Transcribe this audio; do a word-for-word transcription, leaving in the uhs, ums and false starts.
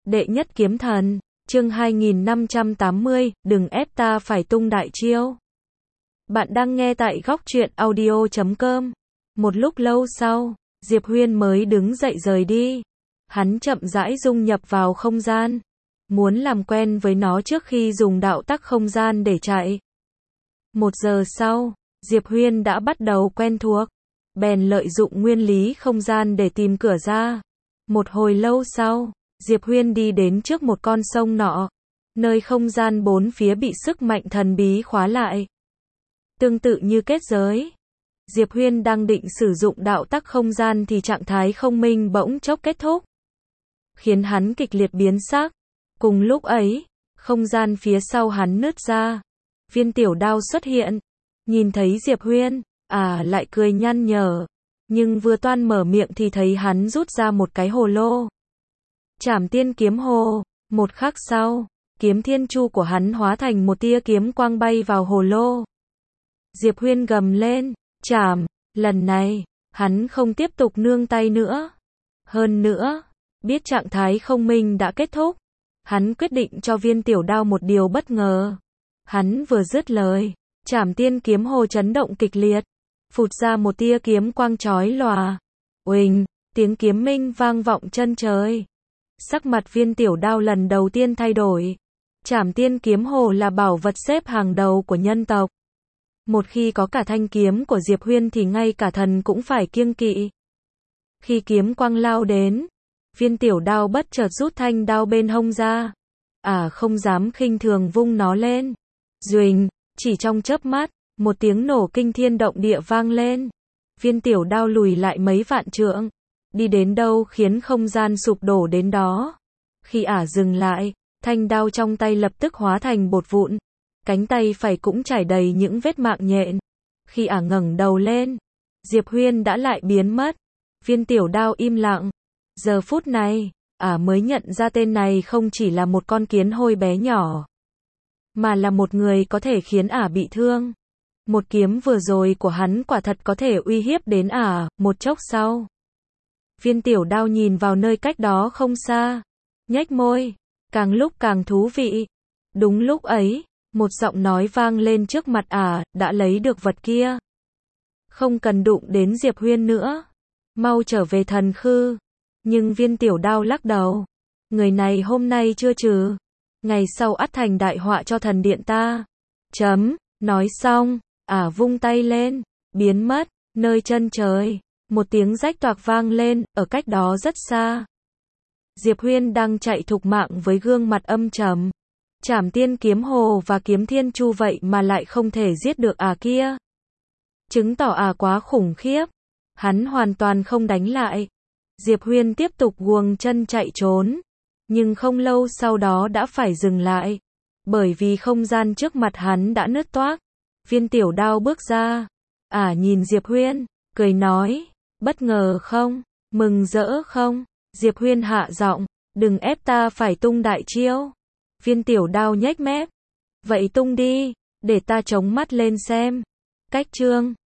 Đệ nhất kiếm thần, chương hai nghìn năm trăm tám mươi, đừng ép ta phải tung đại chiêu. Bạn đang nghe tại góc truyện audio chấm com. Một lúc lâu sau, Diệp Huyên mới đứng dậy rời đi. Hắn chậm rãi dung nhập vào không gian, muốn làm quen với nó trước khi dùng đạo tắc không gian để chạy. Một giờ sau, Diệp Huyên đã bắt đầu quen thuộc, bèn lợi dụng nguyên lý không gian để tìm cửa ra. Một hồi lâu sau, Diệp Huyên đi đến trước một con sông nọ, nơi không gian bốn phía bị sức mạnh thần bí khóa lại. Tương tự như kết giới, Diệp Huyên đang định sử dụng đạo tắc không gian thì trạng thái không minh bỗng chốc kết thúc, khiến hắn kịch liệt biến sắc. Cùng lúc ấy, không gian phía sau hắn nứt ra, viên tiểu đao xuất hiện, nhìn thấy Diệp Huyên, à lại cười nhăn nhở, nhưng vừa toan mở miệng thì thấy hắn rút ra một cái hồ lô. Trảm tiên kiếm hồ, một khắc sau, kiếm thiên chu của hắn hóa thành một tia kiếm quang bay vào hồ lô. Diệp Huyên gầm lên, chảm, lần này, hắn không tiếp tục nương tay nữa. Hơn nữa, biết trạng thái không minh đã kết thúc, hắn quyết định cho viên tiểu đao một điều bất ngờ. Hắn vừa dứt lời, trảm tiên kiếm hồ chấn động kịch liệt, phụt ra một tia kiếm quang chói lòa. Uỳnh, tiếng kiếm minh vang vọng chân trời. Sắc mặt viên tiểu đao lần đầu tiên thay đổi. Trảm tiên kiếm hồ là bảo vật xếp hàng đầu của nhân tộc. Một khi có cả thanh kiếm của Diệp Huyên thì ngay cả thần cũng phải kiêng kỵ. Khi kiếm quang lao đến, viên tiểu đao bất chợt rút thanh đao bên hông ra. À không dám khinh thường vung nó lên. Duỳnh, chỉ trong chớp mắt, một tiếng nổ kinh thiên động địa vang lên. Viên tiểu đao lùi lại mấy vạn trượng, đi đến đâu khiến không gian sụp đổ đến đó. Khi ả dừng lại, thanh đao trong tay lập tức hóa thành bột vụn, cánh tay phải cũng trải đầy những vết mạng nhện. Khi ả ngẩng đầu lên, Diệp Huyên đã lại biến mất. Viên tiểu đao im lặng. Giờ phút này, ả mới nhận ra tên này không chỉ là một con kiến hôi bé nhỏ, mà là một người có thể khiến ả bị thương. Một kiếm vừa rồi của hắn quả thật có thể uy hiếp đến ả. Một chốc sau, viên tiểu đao nhìn vào nơi cách đó không xa, nhếch môi, càng lúc càng thú vị. Đúng lúc ấy, một giọng nói vang lên trước mặt ả, đã lấy được vật kia, không cần đụng đến Diệp Huyên nữa, mau trở về thần khư. Nhưng viên tiểu đao lắc đầu, người này hôm nay chưa trừ, ngày sau ắt thành đại họa cho thần điện ta. Chấm, nói xong, ả vung tay lên, biến mất, nơi chân trời. Một tiếng rách toạc vang lên, ở cách đó rất xa. Diệp Huyên đang chạy thục mạng với gương mặt âm trầm. Trảm tiên kiếm hồ và kiếm thiên chu vậy mà lại không thể giết được ả kia. Chứng tỏ ả quá khủng khiếp. Hắn hoàn toàn không đánh lại. Diệp Huyên tiếp tục guồng chân chạy trốn. Nhưng không lâu sau đó đã phải dừng lại. Bởi vì không gian trước mặt hắn đã nứt toác. Viên tiểu đao bước ra. Ả nhìn Diệp Huyên, cười nói, bất ngờ không? Mừng rỡ không? Diệp Huyên hạ giọng, đừng ép ta phải tung đại chiêu. Viên tiểu đao nhếch mép, vậy tung đi, để ta chống mắt lên xem. Cách chương